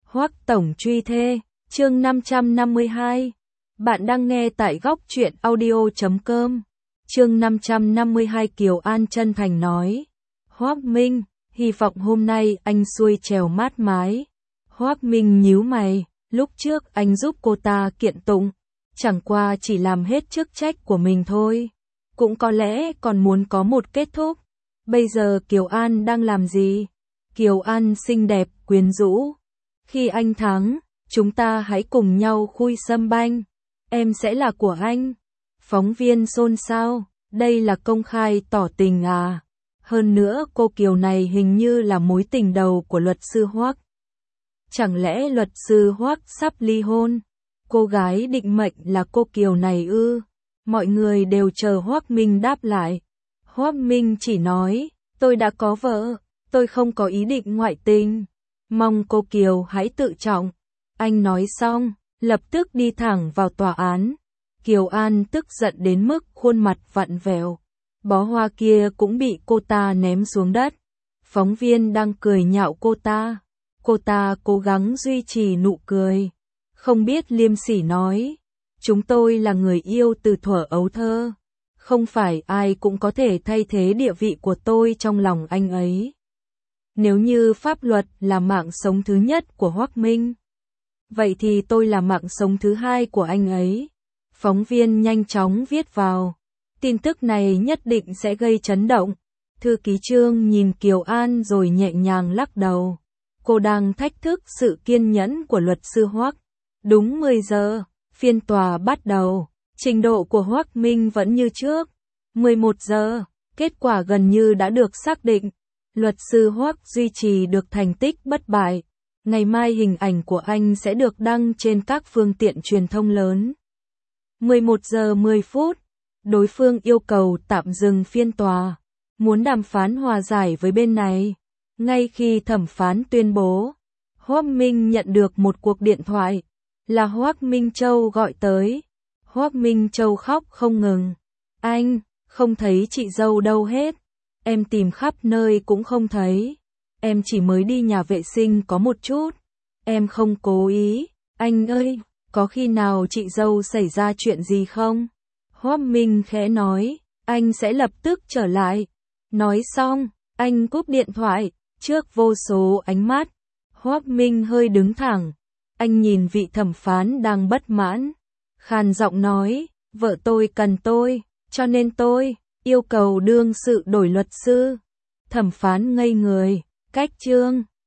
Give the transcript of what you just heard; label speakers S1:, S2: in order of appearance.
S1: Hoắc tổng truy thê, chương 552. Bạn đang nghe tại góc truyện audio.com. Chương 552 Kiều An chân thành nói. Hoắc Minh, hy vọng hôm nay anh xuôi trèo mát mái. Hoắc Minh nhíu mày, lúc trước anh giúp cô ta kiện tụng, chẳng qua chỉ làm hết chức trách của mình thôi. Cũng có lẽ còn muốn có một kết thúc. Bây giờ Kiều An đang làm gì? Kiều An xinh đẹp, quyến rũ. Khi anh thắng, chúng ta hãy cùng nhau khui sâm banh. Em sẽ là của anh. Phóng viên xôn xao, đây là công khai tỏ tình à? Hơn nữa cô Kiều này hình như là mối tình đầu của luật sư Hoắc. Chẳng lẽ luật sư Hoắc sắp ly hôn? Cô gái định mệnh là cô Kiều này ư? Mọi người đều chờ Hoắc Minh đáp lại. Hoắc Minh chỉ nói, tôi đã có vợ, tôi không có ý định ngoại tình. Mong cô Kiều hãy tự trọng. Anh nói xong, lập tức đi thẳng vào tòa án. Kiều An tức giận đến mức khuôn mặt vặn vẹo. Bó hoa kia cũng bị cô ta ném xuống đất. Phóng viên đang cười nhạo cô ta. Cô ta cố gắng duy trì nụ cười. Không biết liêm sỉ nói. Chúng tôi là người yêu từ thuở ấu thơ. Không phải ai cũng có thể thay thế địa vị của tôi trong lòng anh ấy. Nếu như pháp luật là mạng sống thứ nhất của Hoắc Minh, vậy thì tôi là mạng sống thứ hai của anh ấy. Phóng viên nhanh chóng viết vào. Tin tức này nhất định sẽ gây chấn động. Thư ký Trương nhìn Kiều An rồi nhẹ nhàng lắc đầu. Cô đang thách thức sự kiên nhẫn của luật sư Hoắc. Đúng 10 giờ, phiên tòa bắt đầu. Trình độ của Hoắc Minh vẫn như trước. 11 giờ, kết quả gần như đã được xác định. Luật sư Hoắc duy trì được thành tích bất bại. Ngày mai hình ảnh của anh sẽ được đăng trên các phương tiện truyền thông lớn. 11 giờ 10 phút, đối phương yêu cầu tạm dừng phiên tòa, muốn đàm phán hòa giải với bên này. Ngay khi thẩm phán tuyên bố, Hoắc Minh nhận được một cuộc điện thoại, là Hoắc Minh Châu gọi tới. Hoắc Minh Châu khóc không ngừng. Anh, không thấy chị dâu đâu hết. Em tìm khắp nơi cũng không thấy. Em chỉ mới đi nhà vệ sinh có một chút. Em không cố ý. Anh ơi, có khi nào chị dâu xảy ra chuyện gì không? Hoắc Minh khẽ nói, anh sẽ lập tức trở lại. Nói xong, anh cúp điện thoại, trước vô số ánh mắt. Hoắc Minh hơi đứng thẳng. Anh nhìn vị thẩm phán đang bất mãn. Khàn giọng nói, vợ tôi cần tôi, cho nên tôi yêu cầu đương sự đổi luật sư. Thẩm phán ngây người, cách Trương,